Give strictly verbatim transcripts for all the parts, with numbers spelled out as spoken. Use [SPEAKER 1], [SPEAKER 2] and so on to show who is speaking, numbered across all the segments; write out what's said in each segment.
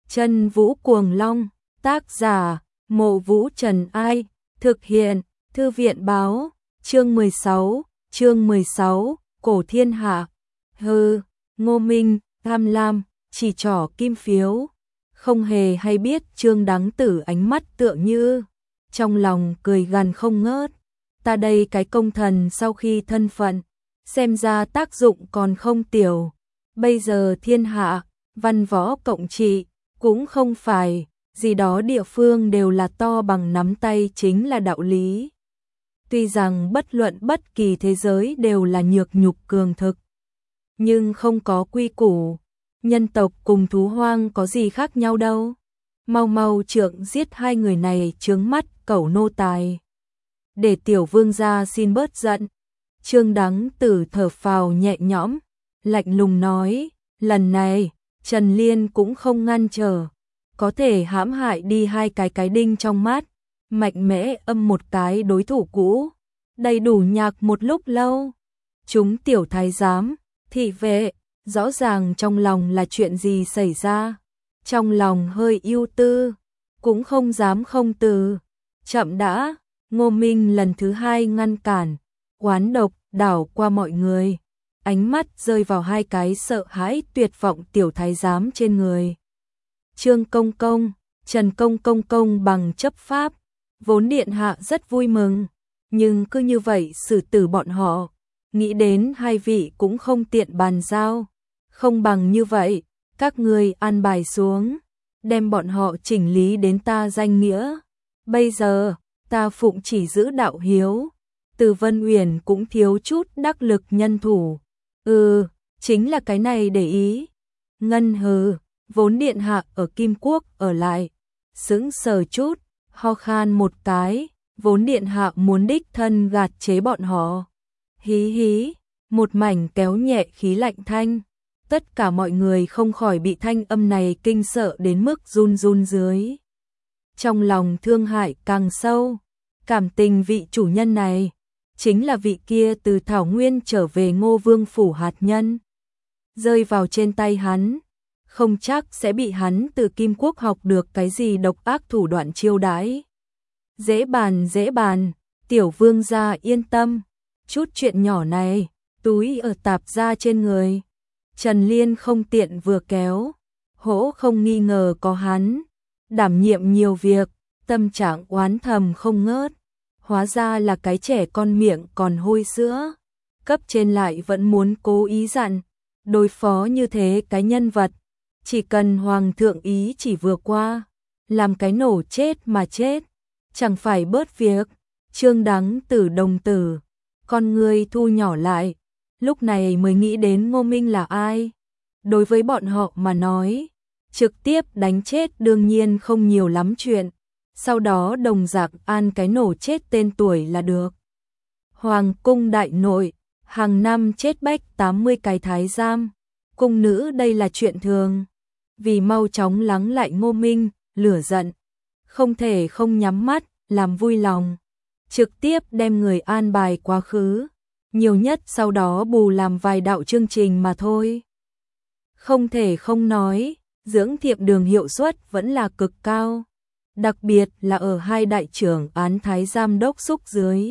[SPEAKER 1] Chân Vũ Cuồng Long, tác giả, Mộ Vũ Trần Ai, thực hiện, Thư viện báo, chương mười sáu, chương mười sáu, Cổ Thiên Hạ. Hừ, Ngô Minh, tham lam, chỉ trỏ kim phiếu, không hề hay biết Trương Đắng Tử ánh mắt tựa như, trong lòng cười gằn không ngớt. Ta đây cái công thần sau khi thân phận, xem ra tác dụng còn không tiểu. Bây giờ thiên hạ, văn võ cộng trị, cũng không phải, gì đó địa phương đều là to bằng nắm tay chính là đạo lý. Tuy rằng bất luận bất kỳ thế giới đều là nhược nhục cường thực, nhưng không có quy củ, nhân tộc cùng thú hoang có gì khác nhau đâu. Mau mau trượng giết hai người này chướng mắt cẩu nô tài. Để tiểu vương gia xin bớt giận. Trương Đắng Tử thở phào nhẹ nhõm, lạnh lùng nói, lần này, Trần Liên cũng không ngăn trở, có thể hãm hại đi hai cái cái đinh trong mắt, mạnh mẽ âm một cái đối thủ cũ, đầy đủ nhạc một lúc lâu. Chúng tiểu thái giám, thị vệ, rõ ràng trong lòng là chuyện gì xảy ra, trong lòng hơi ưu tư, cũng không dám không từ. Chậm đã, Ngô Minh lần thứ hai ngăn cản, oán độc đảo qua mọi người, ánh mắt rơi vào hai cái sợ hãi tuyệt vọng tiểu thái giám trên người. Trương Công Công, Trần Công Công công bằng chấp pháp, vốn điện hạ rất vui mừng, nhưng cứ như vậy xử tử bọn họ, nghĩ đến hai vị cũng không tiện bàn giao, không bằng như vậy, các ngươi an bài xuống, đem bọn họ chỉnh lý đến ta danh nghĩa. Bây giờ, ta phụng chỉ giữ đạo hiếu, Từ Vân Uyển cũng thiếu chút đắc lực nhân thủ. Ừ, chính là cái này để ý. Ngân hừ, vốn điện hạ ở Kim Quốc ở lại, sững sờ chút, ho khan một cái, vốn điện hạ muốn đích thân gạt chế bọn họ. Hí hí, một mảnh kéo nhẹ khí lạnh thanh, tất cả mọi người không khỏi bị thanh âm này kinh sợ đến mức run run dưới. Trong lòng thương hại càng sâu, cảm tình vị chủ nhân này, chính là vị kia từ Thảo Nguyên trở về Ngô Vương phủ hạt nhân. Rơi vào trên tay hắn, không chắc sẽ bị hắn từ Kim Quốc học được cái gì độc ác thủ đoạn chiêu đãi. Dễ bàn dễ bàn, tiểu vương gia yên tâm, chút chuyện nhỏ này, túi ở tạp gia trên người. Trần Liên không tiện vừa kéo, hỗ không nghi ngờ có hắn, đảm nhiệm nhiều việc, tâm trạng oán thầm không ngớt. Hóa ra là cái trẻ con miệng còn hôi sữa, cấp trên lại vẫn muốn cố ý dặn, đối phó như thế cái nhân vật, chỉ cần hoàng thượng ý chỉ vừa qua, làm cái nổ chết mà chết, chẳng phải bớt việc. Trương Đắng Tử đồng tử, con người thu nhỏ lại, lúc này mới nghĩ đến Ngô Minh là ai. Đối với bọn họ mà nói, trực tiếp đánh chết đương nhiên không nhiều lắm chuyện, sau đó đồng dạng an cái nổ chết tên tuổi là được. Hoàng cung đại nội, hàng năm chết bách tám mươi cái thái giam, cung nữ đây là chuyện thường. Vì mau chóng lắng lại Ngô Minh, lửa giận, không thể không nhắm mắt, làm vui lòng, trực tiếp đem người an bài quá khứ, nhiều nhất sau đó bù làm vài đạo chương trình mà thôi. Không thể không nói, dưỡng thiệm đường hiệu suất vẫn là cực cao, đặc biệt là ở hai đại trưởng án thái giám đốc xúc dưới.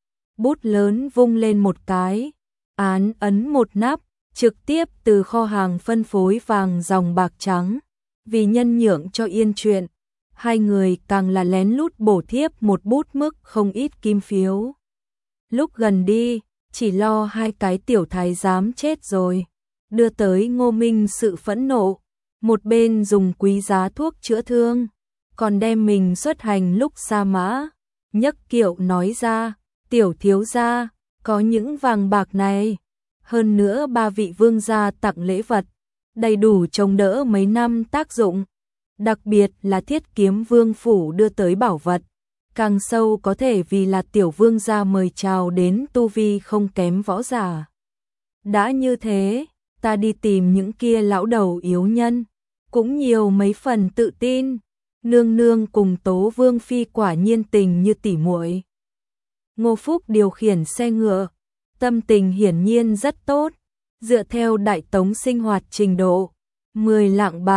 [SPEAKER 1] Bút lớn vung lên một cái, án ấn một nắp, trực tiếp từ kho hàng phân phối vàng dòng bạc trắng. Vì nhân nhượng cho yên chuyện, hai người càng là lén lút bổ thiếp một bút mức không ít kim phiếu. Lúc gần đi, chỉ lo hai cái tiểu thái giám chết rồi, đưa tới Ngô Minh sự phẫn nộ, một bên dùng quý giá thuốc chữa thương, còn đem mình xuất hành lúc sa mã, nhấc kiệu nói ra, tiểu thiếu gia, có những vàng bạc này, hơn nữa ba vị vương gia tặng lễ vật, đầy đủ chống đỡ mấy năm tác dụng, đặc biệt là Thiết Kiếm Vương phủ đưa tới bảo vật, càng sâu có thể vì là tiểu vương gia mời chào đến tu vi không kém võ giả. Đã như thế, ta đi tìm những kia lão đầu yếu nhân, cũng nhiều mấy phần tự tin. Nương nương cùng Tố Vương phi quả nhiên tình như tỉ muội. Ngô Phúc điều khiển xe ngựa, tâm tình hiển nhiên rất tốt, dựa theo đại tống sinh hoạt trình độ, mười lạng bạc,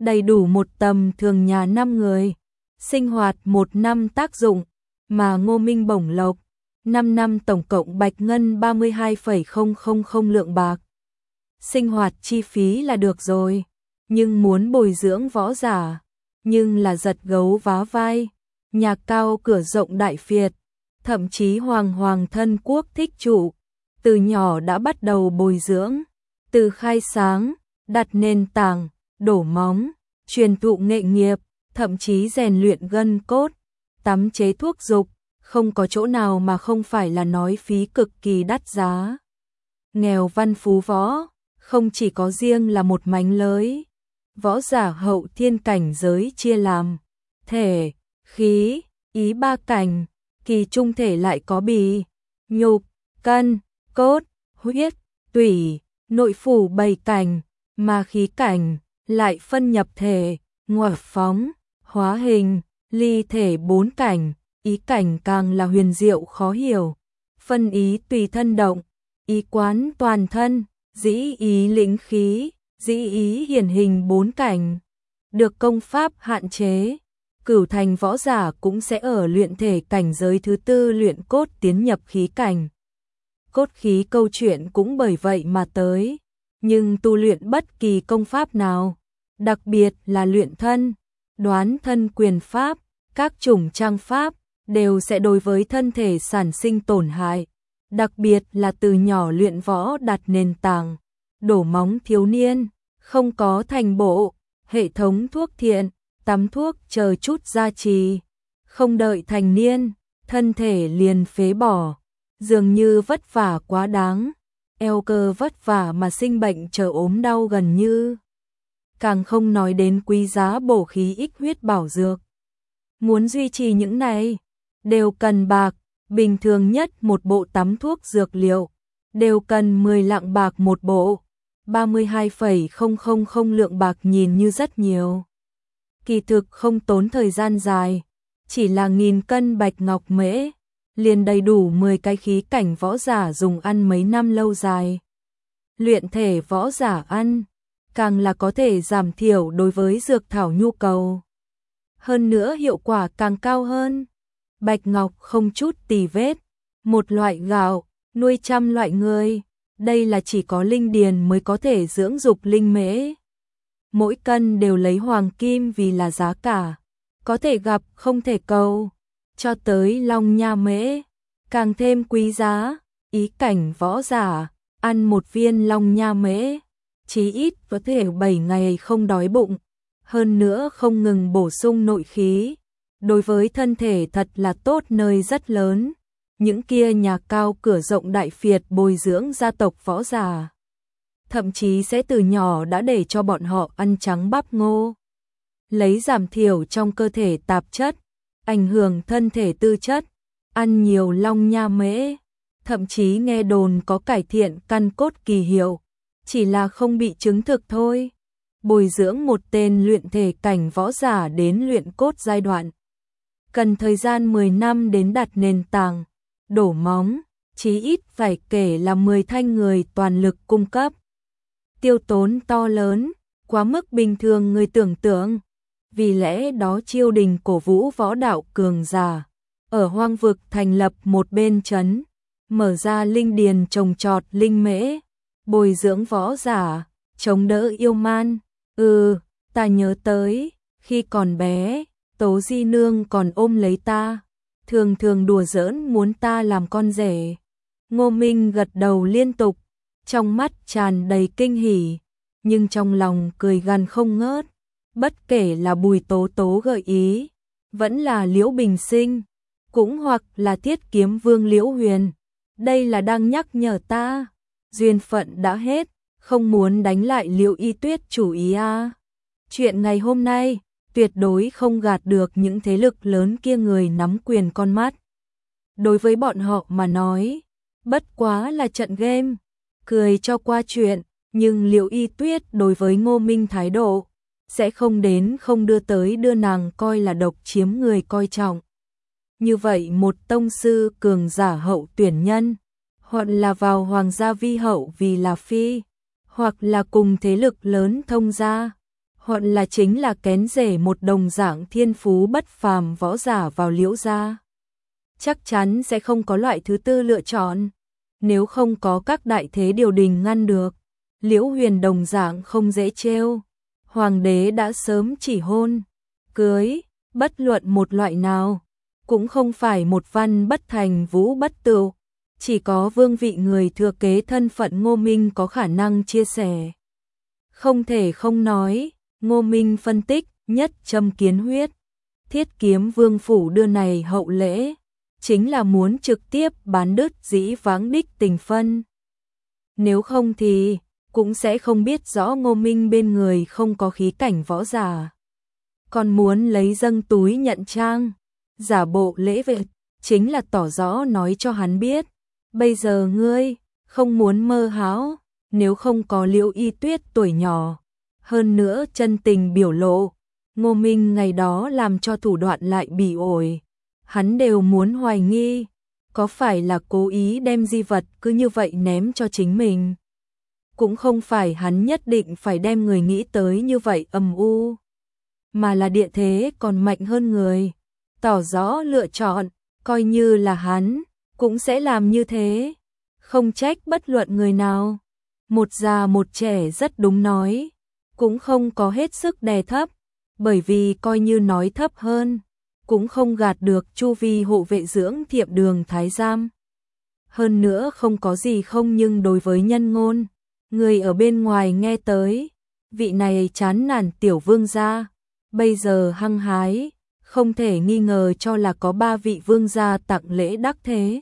[SPEAKER 1] đầy đủ một tầm thường nhà năm người, sinh hoạt một năm tác dụng, mà Ngô Minh bổng lộc, năm năm tổng cộng bạch ngân ba mươi hai phẩy không không không lượng bạc. Sinh hoạt chi phí là được rồi, nhưng muốn bồi dưỡng võ giả, nhưng là giật gấu vá vai, nhà cao cửa rộng đại phiệt, thậm chí hoàng hoàng thân quốc thích chủ, từ nhỏ đã bắt đầu bồi dưỡng, từ khai sáng, đặt nền tảng, đổ móng, truyền thụ nghệ nghiệp, thậm chí rèn luyện gân cốt, tắm chế thuốc dục, không có chỗ nào mà không phải là nói phí cực kỳ đắt giá. Nghèo văn phú võ, không chỉ có riêng là một mánh lới, võ giả hậu thiên cảnh giới chia làm thể, khí, ý ba cảnh, kỳ trung thể lại có bì, nhục, cân, cốt, huyết, tủy, nội phủ bảy cảnh, mà khí cảnh lại phân nhập thể, ngoại phóng, hóa hình, ly thể bốn cảnh, ý cảnh càng là huyền diệu khó hiểu, phân ý tùy thân động, ý quán toàn thân, dĩ ý lĩnh khí, dĩ ý hiển hình bốn cảnh, được công pháp hạn chế. Cửu thành võ giả cũng sẽ ở luyện thể cảnh giới thứ tư luyện cốt tiến nhập khí cảnh. Cốt khí câu chuyện cũng bởi vậy mà tới, nhưng tu luyện bất kỳ công pháp nào, đặc biệt là luyện thân, đoán thân quyền pháp, các chủng trang pháp, đều sẽ đối với thân thể sản sinh tổn hại, đặc biệt là từ nhỏ luyện võ đặt nền tảng, đổ móng thiếu niên, không có thành bộ, hệ thống thuốc thiện, tắm thuốc chờ chút gia trì, không đợi thành niên, thân thể liền phế bỏ, dường như vất vả quá đáng, eo cơ vất vả mà sinh bệnh chờ ốm đau gần như. Càng không nói đến quý giá bổ khí ích huyết bảo dược. Muốn duy trì những này, đều cần bạc, bình thường nhất một bộ tắm thuốc dược liệu, đều cần mười lạng bạc một bộ, ba mươi hai phẩy không không không lượng bạc nhìn như rất nhiều. Kỳ thực không tốn thời gian dài, chỉ là nghìn cân bạch ngọc mễ, liền đầy đủ mười cái khí cảnh võ giả dùng ăn mấy năm lâu dài. Luyện thể võ giả ăn, càng là có thể giảm thiểu đối với dược thảo nhu cầu. Hơn nữa hiệu quả càng cao hơn. Bạch ngọc không chút tì vết, một loại gạo, nuôi trăm loại người, đây là chỉ có linh điền mới có thể dưỡng dục linh mễ. Mỗi cân đều lấy hoàng kim vì là giá cả, có thể gặp không thể cầu, cho tới long nha mễ, càng thêm quý giá, ý cảnh võ giả, ăn một viên long nha mễ, chí ít có thể bảy ngày không đói bụng, hơn nữa không ngừng bổ sung nội khí, đối với thân thể thật là tốt nơi rất lớn, những kia nhà cao cửa rộng đại phiệt bồi dưỡng gia tộc võ giả. Thậm chí sẽ từ nhỏ đã để cho bọn họ ăn trắng bắp ngô, lấy giảm thiểu trong cơ thể tạp chất, ảnh hưởng thân thể tư chất, ăn nhiều long nha mễ, thậm chí nghe đồn có cải thiện căn cốt kỳ hiệu, chỉ là không bị chứng thực thôi. Bồi dưỡng một tên luyện thể cảnh võ giả đến luyện cốt giai đoạn, cần thời gian mười năm đến đặt nền tảng, đổ móng, chí ít phải kể là mười thanh người toàn lực cung cấp. Tiêu tốn to lớn, quá mức bình thường người tưởng tượng. Vì lẽ đó triều đình cổ vũ võ đạo cường giả, ở hoang vực thành lập một bên trấn, mở ra linh điền trồng trọt linh mễ, bồi dưỡng võ giả, chống đỡ yêu man. Ừ, ta nhớ tới, khi còn bé, Tố Di Nương còn ôm lấy ta, thường thường đùa giỡn muốn ta làm con rể. Ngô Minh gật đầu liên tục, trong mắt tràn đầy kinh hỉ, nhưng trong lòng cười gằn không ngớt. Bất kể là Bùi Tố Tố gợi ý, vẫn là Liễu Bình Sinh, cũng hoặc là Thiết Kiếm Vương Liễu Huyền, đây là đang nhắc nhở ta, duyên phận đã hết, không muốn đánh lại Liễu Y Tuyết chủ ý a. Chuyện ngày hôm nay, tuyệt đối không gạt được những thế lực lớn kia người nắm quyền con mắt. Đối với bọn họ mà nói, bất quá là trận game, cười cho qua chuyện, nhưng Liễu Y Tuyết đối với Ngô Minh thái độ, sẽ không đến không đưa tới đưa nàng coi là độc chiếm người coi trọng. Như vậy một tông sư cường giả hậu tuyển nhân, hoặc là vào hoàng gia vi hậu vì là phi, hoặc là cùng thế lực lớn thông gia, hoặc là chính là kén rể một đồng dạng thiên phú bất phàm võ giả vào Liễu gia. Chắc chắn sẽ không có loại thứ tư lựa chọn. Nếu không có các đại thế điều đình ngăn được, Liễu Huyền đồng dạng không dễ trêu. Hoàng đế đã sớm chỉ hôn, cưới, bất luận một loại nào, cũng không phải một văn bất thành vũ bất tựu, chỉ có vương vị người thừa kế thân phận Ngô Minh có khả năng chia sẻ. Không thể không nói, Ngô Minh phân tích, nhất châm kiến huyết, Thiết Kiếm Vương phủ đưa này hậu lễ, chính là muốn trực tiếp bán đứt dĩ vãng đích tình phân. Nếu không thì cũng sẽ không biết rõ Ngô Minh bên người không có khí cảnh võ giả. Còn muốn lấy dâng túi nhận trang, giả bộ lễ về, chính là tỏ rõ nói cho hắn biết. Bây giờ ngươi, không muốn mơ hão, nếu không có Liễu Y Tuyết tuổi nhỏ. Hơn nữa chân tình biểu lộ, Ngô Minh ngày đó làm cho thủ đoạn lại bị ổi. Hắn đều muốn hoài nghi, có phải là cố ý đem di vật cứ như vậy ném cho chính mình. Cũng không phải hắn nhất định phải đem người nghĩ tới như vậy âm u, mà là địa thế còn mạnh hơn người, tỏ rõ lựa chọn, coi như là hắn, cũng sẽ làm như thế, không trách bất luận người nào. Một già một trẻ rất đúng nói, cũng không có hết sức đè thấp, bởi vì coi như nói thấp hơn, cũng không gạt được chu vi hộ vệ dưỡng thiệm đường thái giám. Hơn nữa không có gì không, nhưng đối với nhân ngôn, người ở bên ngoài nghe tới, vị này chán nản tiểu vương gia, bây giờ hăng hái, không thể nghi ngờ cho là có ba vị vương gia tặng lễ đắc thế.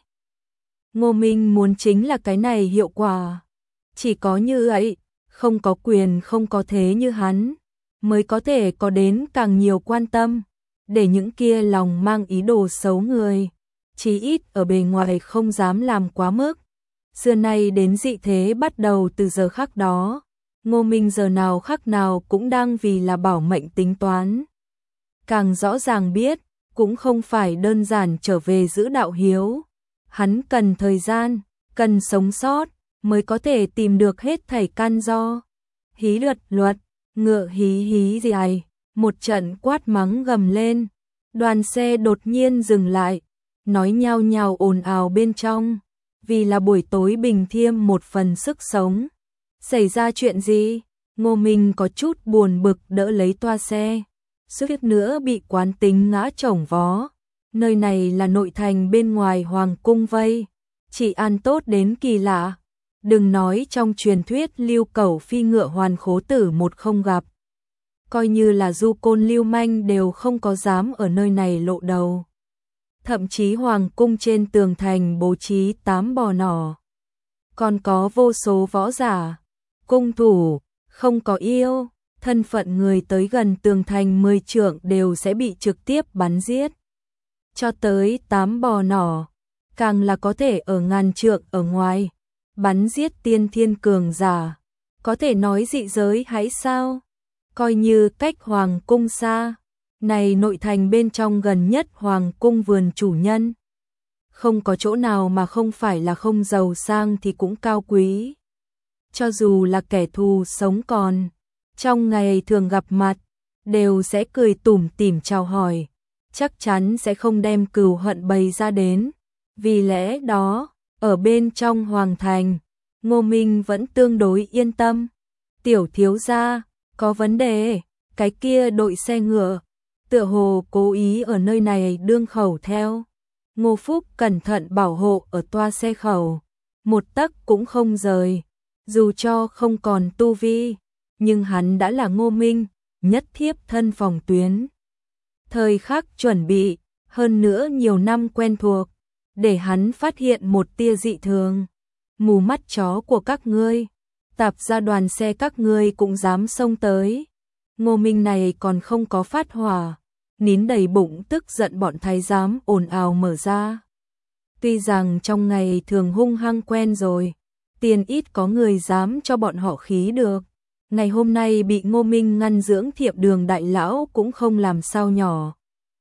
[SPEAKER 1] Ngô Minh muốn chính là cái này hiệu quả, chỉ có như vậy, không có quyền không có thế như hắn, mới có thể có đến càng nhiều quan tâm, để những kia lòng mang ý đồ xấu người, chí ít ở bề ngoài không dám làm quá mức. Xưa nay đến dị thế bắt đầu từ giờ khắc đó, Ngô Minh giờ nào khắc nào cũng đang vì là bảo mệnh tính toán. Càng rõ ràng biết, cũng không phải đơn giản trở về giữ đạo hiếu. Hắn cần thời gian, cần sống sót, mới có thể tìm được hết thảy căn do. Hí luật luật, ngựa hí hí gì ai, một trận quát mắng gầm lên. Đoàn xe đột nhiên dừng lại, nói nhao nhao ồn ào bên trong. Vì là buổi tối bình thiêm một phần sức sống. Xảy ra chuyện gì? Ngô Minh có chút buồn bực đỡ lấy toa xe. Suýt nữa bị quán tính ngã chồng vó. Nơi này là nội thành bên ngoài hoàng cung vây. Chỉ an tốt đến kỳ lạ. Đừng nói trong truyền thuyết Lưu Cẩu phi ngựa hoàn khố tử một không gặp. Coi như là du côn lưu manh đều không có dám ở nơi này lộ đầu. Thậm chí hoàng cung trên tường thành bố trí tám bò nỏ. Còn có vô số võ giả, cung thủ, không có yêu, thân phận người tới gần tường thành mười trượng đều sẽ bị trực tiếp bắn giết. Cho tới tám bò nỏ, càng là có thể ở ngàn trượng ở ngoài, bắn giết tiên thiên cường giả. Có thể nói dị giới hãy sao? Coi như cách hoàng cung xa. Này nội thành bên trong gần nhất hoàng cung vườn chủ nhân. Không có chỗ nào mà không phải là không giàu sang thì cũng cao quý. Cho dù là kẻ thù sống còn, trong ngày thường gặp mặt, đều sẽ cười tủm tỉm chào hỏi, chắc chắn sẽ không đem cừu hận bày ra đến. Vì lẽ đó, ở bên trong hoàng thành, Ngô Minh vẫn tương đối yên tâm. Tiểu thiếu gia, có vấn đề, cái kia đội xe ngựa, tựa hồ cố ý ở nơi này đương khẩu theo. Ngô Phúc cẩn thận bảo hộ ở toa xe khẩu, một tấc cũng không rời, dù cho không còn tu vi, nhưng hắn đã là Ngô Minh, nhất thiếp thân phòng tuyến. Thời khắc chuẩn bị, hơn nữa nhiều năm quen thuộc, để hắn phát hiện một tia dị thường. Mù mắt chó của các ngươi, tạp ra đoàn xe các ngươi cũng dám xông tới. Ngô Minh này còn không có phát hỏa, nín đầy bụng tức giận bọn thái giám ồn ào mở ra. Tuy rằng trong ngày thường hung hăng quen rồi, tiền ít có người dám cho bọn họ khí được. Ngày hôm nay bị Ngô Minh ngăn dưỡng thiệp đường đại lão cũng không làm sao nhỏ.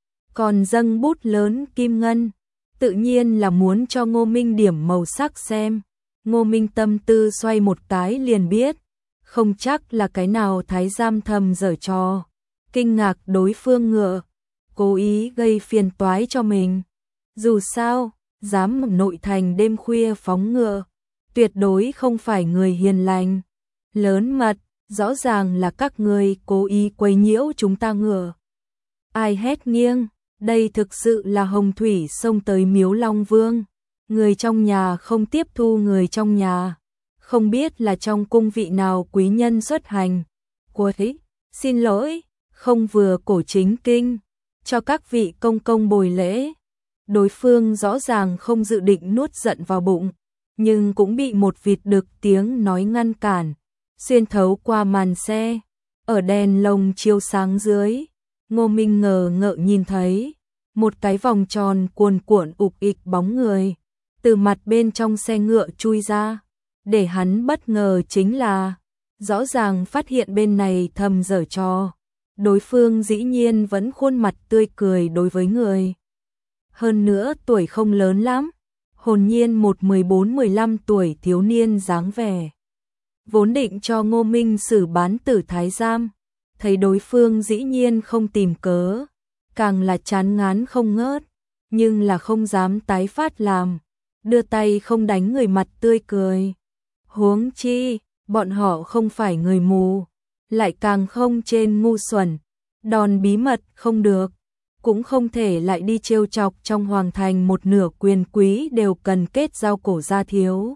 [SPEAKER 1] Còn dâng bút lớn kim ngân, tự nhiên là muốn cho Ngô Minh điểm màu sắc xem. Ngô Minh tâm tư xoay một cái liền biết, không chắc là cái nào thái giám thầm giở trò, kinh ngạc đối phương ngựa, cố ý gây phiền toái cho mình. Dù sao, dám ở nội thành đêm khuya phóng ngựa, tuyệt đối không phải người hiền lành. Lớn mật, rõ ràng là các người cố ý quấy nhiễu chúng ta ngựa. Ai hét nghiêng, đây thực sự là hồng thủy xông tới miếu Long Vương. Người trong nhà không tiếp thu người trong nhà. Không biết là trong cung vị nào quý nhân xuất hành. Quấy, xin lỗi, không vừa cổ chính kinh, cho các vị công công bồi lễ. Đối phương rõ ràng không dự định nuốt giận vào bụng, nhưng cũng bị một vịt đực tiếng nói ngăn cản, xuyên thấu qua màn xe, ở đèn lồng chiếu sáng dưới. Ngô Minh ngờ ngợ nhìn thấy một cái vòng tròn cuồn cuộn ục ịch bóng người từ mặt bên trong xe ngựa chui ra. Để hắn bất ngờ chính là rõ ràng phát hiện bên này thầm giở trò, đối phương dĩ nhiên vẫn khuôn mặt tươi cười đối với người. Hơn nữa tuổi không lớn lắm, hồn nhiên một mười bốn mười lăm tuổi thiếu niên dáng vẻ. Vốn định cho Ngô Minh xử bán tử thái giám, thấy đối phương dĩ nhiên không tìm cớ, càng là chán ngán không ngớt, nhưng là không dám tái phát làm, đưa tay không đánh người mặt tươi cười. Huống chi, bọn họ không phải người mù, lại càng không trên ngu xuẩn, đòn bí mật không được, cũng không thể lại đi trêu chọc trong hoàng thành một nửa quyền quý đều cần kết giao cổ gia thiếu.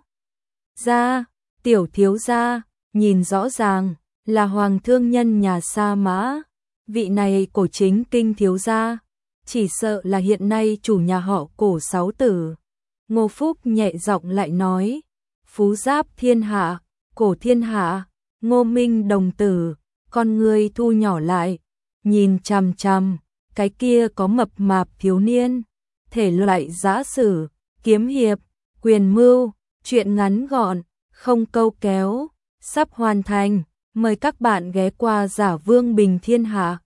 [SPEAKER 1] Gia, tiểu thiếu gia, nhìn rõ ràng, là hoàng thương nhân nhà Sa Mã, vị này cổ chính kinh thiếu gia, chỉ sợ là hiện nay chủ nhà họ cổ sáu tử. Ngô Phúc nhẹ giọng lại nói, phú giáp thiên hạ, cổ thiên hạ, Ngô Minh đồng tử, con người thu nhỏ lại, nhìn chằm chằm, cái kia có mập mạp thiếu niên, thể loại giã sử, kiếm hiệp, quyền mưu, chuyện ngắn gọn, không câu kéo, sắp hoàn thành, mời các bạn ghé qua Giả Vương Bình Thiên Hạ.